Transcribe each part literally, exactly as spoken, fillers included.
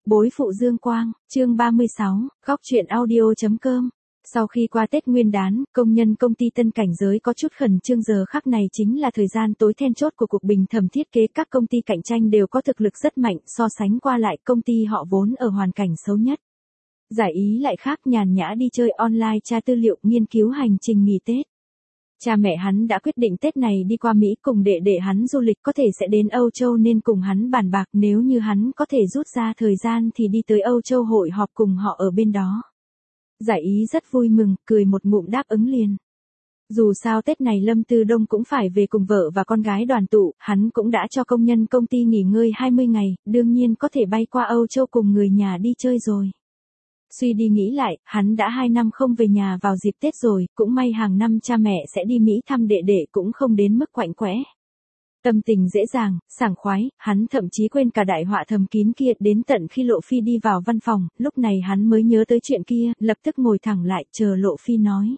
Bối phụ Dương Quang, chương ba mươi sáu, góc truyện audio.com. Sau khi qua Tết Nguyên đán, công nhân công ty Tân Cảnh Giới có chút khẩn trương, giờ khắc này chính là thời gian tối then chốt của cuộc bình thẩm thiết kế. Các công ty cạnh tranh đều có thực lực rất mạnh, so sánh qua lại công ty họ vốn ở hoàn cảnh xấu nhất. Giải Ý lại khác, nhàn nhã đi chơi online, tra tư liệu, nghiên cứu hành trình nghỉ Tết. Cha mẹ hắn đã quyết định Tết này đi qua Mỹ cùng đệ đệ hắn du lịch, có thể sẽ đến Âu Châu nên cùng hắn bàn bạc nếu như hắn có thể rút ra thời gian thì đi tới Âu Châu hội họp cùng họ ở bên đó. Giải Ý rất vui mừng, cười một ngụm đáp ứng liền. Dù sao Tết này Lâm Tư Đông cũng phải về cùng vợ và con gái đoàn tụ, hắn cũng đã cho công nhân công ty nghỉ ngơi hai mươi ngày, đương nhiên có thể bay qua Âu Châu cùng người nhà đi chơi rồi. Suy đi nghĩ lại, hắn đã hai năm không về nhà vào dịp Tết rồi, cũng may hàng năm cha mẹ sẽ đi Mỹ thăm đệ đệ cũng không đến mức quạnh quẽ. Tâm tình dễ dàng, sảng khoái, hắn thậm chí quên cả đại họa thầm kín kia, đến tận khi Lộ Phi đi vào văn phòng, lúc này hắn mới nhớ tới chuyện kia, lập tức ngồi thẳng lại, chờ Lộ Phi nói.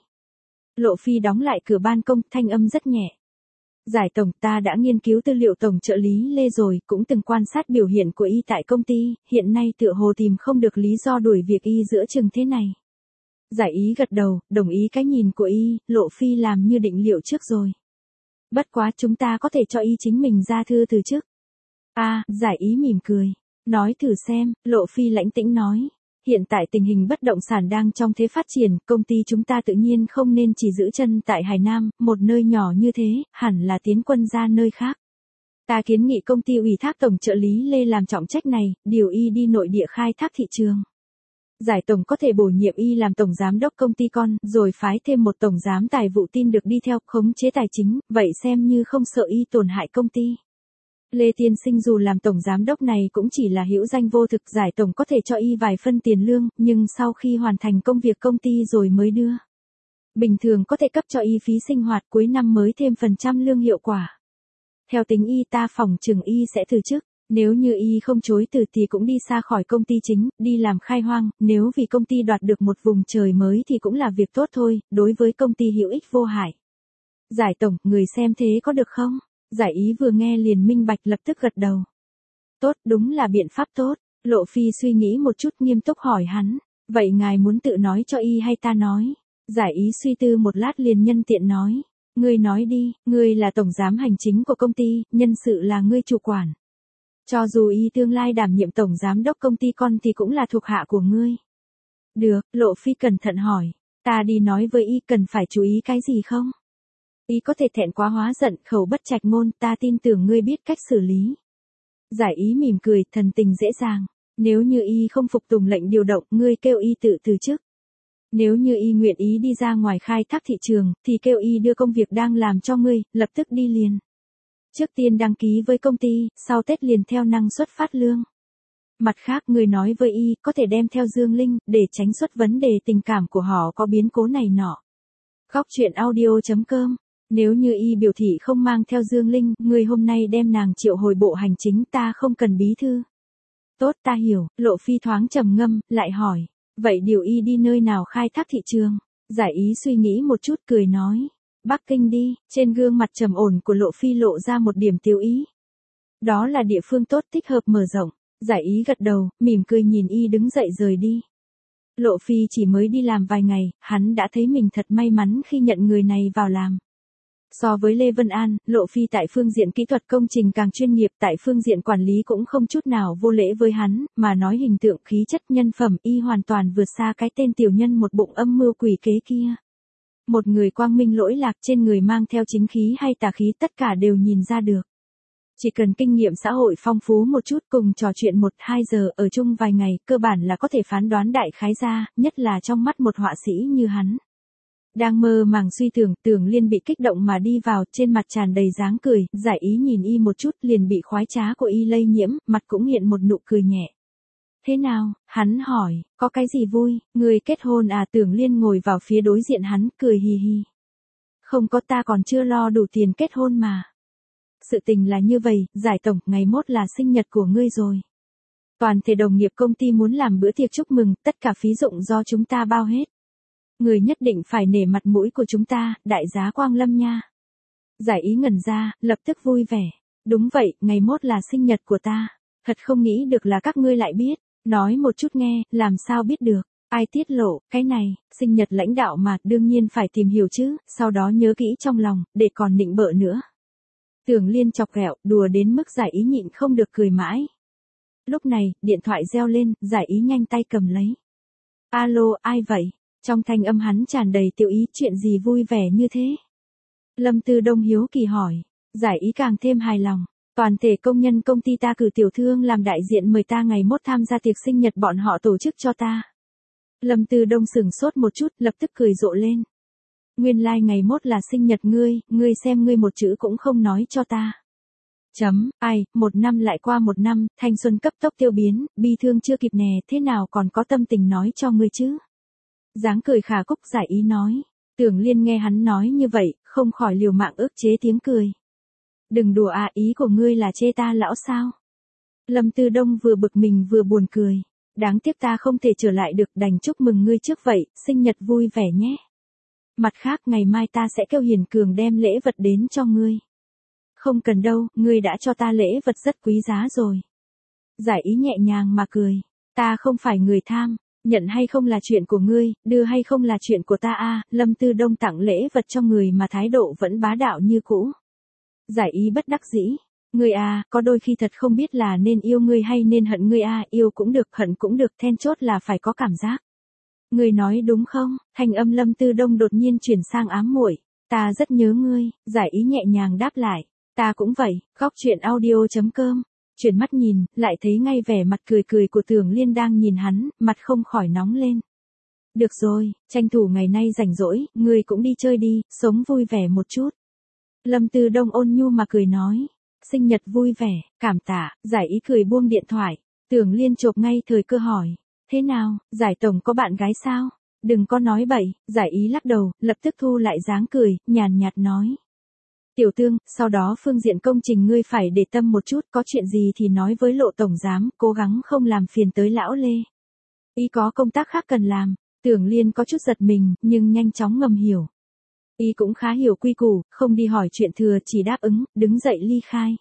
Lộ Phi đóng lại cửa ban công, thanh âm rất nhẹ. Giải tổng, ta đã nghiên cứu tư liệu tổng trợ lý Lê rồi, cũng từng quan sát biểu hiện của y tại công ty, hiện nay tựa hồ tìm không được lý do đuổi việc y giữa chừng thế này. Giải Ý gật đầu, đồng ý cái nhìn của y, Lộ Phi làm như định liệu trước rồi. Bất quá chúng ta có thể cho y chính mình ra thư từ chức. A, à, Giải Ý mỉm cười. Nói thử xem, Lộ Phi lãnh tĩnh nói. Hiện tại tình hình bất động sản đang trong thế phát triển, công ty chúng ta tự nhiên không nên chỉ giữ chân tại Hải Nam, một nơi nhỏ như thế, hẳn là tiến quân ra nơi khác. Ta kiến nghị công ty ủy thác tổng trợ lý Lê làm trọng trách này, điều y đi nội địa khai thác thị trường. Giải tổng có thể bổ nhiệm y làm tổng giám đốc công ty con, rồi phái thêm một tổng giám tài vụ tin được đi theo, khống chế tài chính, vậy xem như không sợ y tổn hại công ty. Lê tiên sinh dù làm tổng giám đốc này cũng chỉ là hữu danh vô thực, giải tổng có thể cho y vài phân tiền lương, nhưng sau khi hoàn thành công việc công ty rồi mới đưa. Bình thường có thể cấp cho y phí sinh hoạt, cuối năm mới thêm phần trăm lương hiệu quả. Theo tính y ta phòng chừng y sẽ từ chức, nếu như y không chối từ thì cũng đi xa khỏi công ty chính, đi làm khai hoang, nếu vì công ty đoạt được một vùng trời mới thì cũng là việc tốt thôi, đối với công ty hữu ích vô hại. Giải tổng, người xem thế có được không? Giải Ý vừa nghe liền minh bạch, lập tức gật đầu. Tốt, đúng là biện pháp tốt. Lộ Phi suy nghĩ một chút, nghiêm túc hỏi hắn. Vậy ngài muốn tự nói cho y hay ta nói? Giải Ý suy tư một lát liền nhân tiện nói. Ngươi nói đi, ngươi là tổng giám hành chính của công ty, nhân sự là ngươi chủ quản. Cho dù y tương lai đảm nhiệm tổng giám đốc công ty con thì cũng là thuộc hạ của ngươi. Được, Lộ Phi cẩn thận hỏi. Ta đi nói với y cần phải chú ý cái gì không? Y có thể thẹn quá hóa giận, khẩu bất trạch ngôn, ta tin tưởng ngươi biết cách xử lý. Giải Ý mỉm cười, thần tình dễ dàng. Nếu như y không phục tùng lệnh điều động, ngươi kêu y tự từ chức. Nếu như y nguyện ý đi ra ngoài khai thác thị trường, thì kêu y đưa công việc đang làm cho ngươi, lập tức đi liền. Trước tiên đăng ký với công ty, sau Tết liền theo năng suất phát lương. Mặt khác, ngươi nói với y, có thể đem theo Dương Linh, để tránh xuất vấn đề tình cảm của họ có biến cố này nọ. Góc truyện audio.com. Nếu như y biểu thị không mang theo Dương Linh, người hôm nay đem nàng triệu hồi bộ hành chính, ta không cần bí thư. Tốt, ta hiểu. Lộ Phi thoáng trầm ngâm, lại hỏi. Vậy điều y đi nơi nào khai thác thị trường? Giải Ý suy nghĩ một chút, cười nói. Bắc Kinh đi. Trên gương mặt trầm ổn của Lộ Phi lộ ra một điểm tiêu ý. Đó là địa phương tốt, thích hợp mở rộng. Giải Ý gật đầu, mỉm cười nhìn y đứng dậy rời đi. Lộ Phi chỉ mới đi làm vài ngày, hắn đã thấy mình thật may mắn khi nhận người này vào làm. So với Lê Vân An, Lộ Phi tại phương diện kỹ thuật công trình càng chuyên nghiệp, tại phương diện quản lý cũng không chút nào vô lễ với hắn, mà nói hình tượng khí chất nhân phẩm y hoàn toàn vượt xa cái tên tiểu nhân một bụng âm mưu quỷ kế kia. Một người quang minh lỗi lạc, trên người mang theo chính khí hay tà khí tất cả đều nhìn ra được. Chỉ cần kinh nghiệm xã hội phong phú một chút, cùng trò chuyện một hai giờ ở chung vài ngày, cơ bản là có thể phán đoán đại khái ra, nhất là trong mắt một họa sĩ như hắn. Đang mơ màng suy tưởng, Tưởng Liên bị kích động mà đi vào, trên mặt tràn đầy dáng cười, Giải Ý nhìn y một chút liền bị khoái trá của y lây nhiễm, mặt cũng hiện một nụ cười nhẹ. Thế nào? Hắn hỏi, có cái gì vui, người kết hôn à? Tưởng Liên ngồi vào phía đối diện hắn, cười hì hì. Không có, ta còn chưa lo đủ tiền kết hôn mà. Sự tình là như vậy, Giải tổng, ngày mốt là sinh nhật của ngươi rồi. Toàn thể đồng nghiệp công ty muốn làm bữa tiệc chúc mừng, tất cả phí dụng do chúng ta bao hết. Người nhất định phải nể mặt mũi của chúng ta, đại giá Quang Lâm nha. Giải Ý ngẩn ra, lập tức vui vẻ. Đúng vậy, ngày mốt là sinh nhật của ta. Thật không nghĩ được là các ngươi lại biết. Nói một chút nghe, làm sao biết được. Ai tiết lộ, cái này, sinh nhật lãnh đạo mà, đương nhiên phải tìm hiểu chứ, sau đó nhớ kỹ trong lòng, để còn nịnh bợ nữa. Tưởng Liên chọc ghẹo, đùa đến mức Giải Ý nhịn không được cười mãi. Lúc này, điện thoại reo lên, Giải Ý nhanh tay cầm lấy. Alo, ai vậy? Trong thanh âm hắn tràn đầy tiểu ý, chuyện gì vui vẻ như thế? Lâm Tư Đông hiếu kỳ hỏi. Giải Ý càng thêm hài lòng. Toàn thể công nhân công ty ta cử tiểu thương làm đại diện mời ta ngày mốt tham gia tiệc sinh nhật bọn họ tổ chức cho ta. Lâm Tư Đông sửng sốt một chút, lập tức cười rộ lên. Nguyên lai like ngày mốt là sinh nhật ngươi, ngươi xem ngươi một chữ cũng không nói cho ta. Chấm, ai, một năm lại qua một năm, thanh xuân cấp tốc tiêu biến, bi thương chưa kịp nè, thế nào còn có tâm tình nói cho ngươi chứ? Dáng cười khả cúc Giải Ý nói. Tưởng Liên nghe hắn nói như vậy, không khỏi liều mạng ức chế tiếng cười. Đừng đùa à, ý của ngươi là chê ta lão sao? Lâm Tư Đông vừa bực mình vừa buồn cười. Đáng tiếc ta không thể trở lại được, đành chúc mừng ngươi trước vậy, sinh nhật vui vẻ nhé. Mặt khác ngày mai ta sẽ kêu Hiền Cường đem lễ vật đến cho ngươi. Không cần đâu, ngươi đã cho ta lễ vật rất quý giá rồi. Giải Ý nhẹ nhàng mà cười. Ta không phải người tham, nhận hay không là chuyện của ngươi, đưa hay không là chuyện của ta a. Lâm Tư Đông tặng lễ vật cho người mà thái độ vẫn bá đạo như cũ. Giải Ý bất đắc dĩ. Ngươi à, có đôi khi thật không biết là nên yêu ngươi hay nên hận ngươi à, yêu cũng được, hận cũng được, then chốt là phải có cảm giác. Ngươi nói đúng không? Thanh âm Lâm Tư Đông đột nhiên chuyển sang ám muội. Ta rất nhớ ngươi, Giải Ý nhẹ nhàng đáp lại. Ta cũng vậy, góc chuyện audio chấm com. Chuyển mắt nhìn, lại thấy ngay vẻ mặt cười cười của Tưởng Liên đang nhìn hắn, mặt không khỏi nóng lên. Được rồi, tranh thủ ngày nay rảnh rỗi, ngươi cũng đi chơi đi, sống vui vẻ một chút. Lâm Tư Đông ôn nhu mà cười nói. Sinh nhật vui vẻ, cảm tạ. Giải Ý cười buông điện thoại. Tưởng Liên chộp ngay thời cơ hỏi. Thế nào, Giải Tổng có bạn gái sao? Đừng có nói bậy. Giải Ý lắc đầu, lập tức thu lại dáng cười, nhàn nhạt nói. Tiểu Tương, sau đó phương diện công trình ngươi phải để tâm một chút, có chuyện gì thì nói với Lộ Tổng Giám, cố gắng không làm phiền tới lão Lê. Y có công tác khác cần làm. Tưởng Liên có chút giật mình, nhưng nhanh chóng ngầm hiểu. Y cũng khá hiểu quy củ, không đi hỏi chuyện thừa, chỉ đáp ứng, đứng dậy ly khai.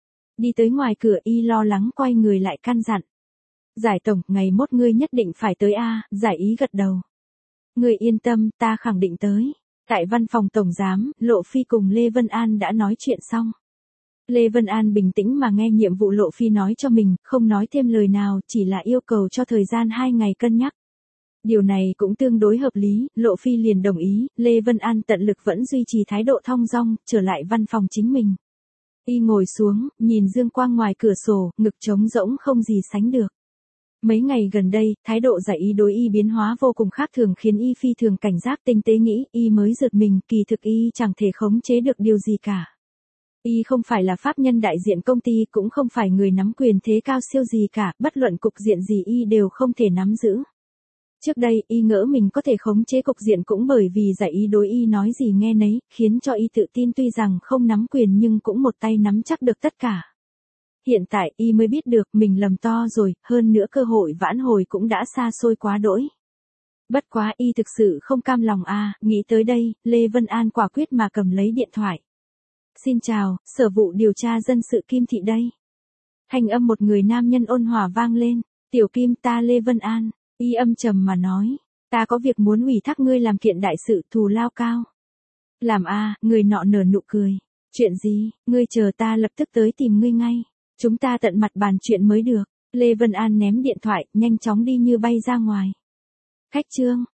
Đi tới ngoài cửa Y lo lắng quay người lại căn dặn. Giải Tổng, ngày mốt ngươi nhất định phải tới a. Giải Ý gật đầu. Ngươi yên tâm, ta khẳng định tới. Tại văn phòng Tổng Giám, Lộ Phi cùng Lê Vân An đã nói chuyện xong. Lê Vân An bình tĩnh mà nghe nhiệm vụ Lộ Phi nói cho mình, không nói thêm lời nào, chỉ là yêu cầu cho thời gian hai ngày cân nhắc. Điều này cũng tương đối hợp lý, Lộ Phi liền đồng ý, Lê Vân An tận lực vẫn duy trì thái độ thong dong, trở lại văn phòng chính mình. Y ngồi xuống, nhìn dương quang ngoài cửa sổ, ngực trống rỗng không gì sánh được. Mấy ngày gần đây, thái độ Giải Ý đối Y biến hóa vô cùng khác thường khiến Y phi thường cảnh giác, tinh tế nghĩ, Y mới giật mình, kỳ thực Y chẳng thể khống chế được điều gì cả. Y không phải là pháp nhân đại diện công ty, cũng không phải người nắm quyền thế cao siêu gì cả, bất luận cục diện gì Y đều không thể nắm giữ. Trước đây, Y ngỡ mình có thể khống chế cục diện cũng bởi vì Giải Ý đối Y nói gì nghe nấy, khiến cho Y tự tin tuy rằng không nắm quyền nhưng cũng một tay nắm chắc được tất cả. Hiện tại Y mới biết được mình lầm to rồi, hơn nữa cơ hội vãn hồi cũng đã xa xôi quá đỗi. Bất quá Y thực sự không cam lòng à, nghĩ tới đây, Lê Vân An quả quyết mà cầm lấy điện thoại. Xin chào, Sở vụ điều tra dân sự Kim Thị đây. Thanh âm một người nam nhân ôn hòa vang lên. Tiểu Kim, ta Lê Vân An. Y âm trầm mà nói. Ta có việc muốn ủy thác ngươi làm kiện đại sự, thù lao cao. Làm a, người nọ nở nụ cười. Chuyện gì, ngươi chờ ta lập tức tới tìm ngươi ngay. Chúng ta tận mặt bàn chuyện mới được. Lê Vân An ném điện thoại, nhanh chóng đi như bay ra ngoài. Khách trương,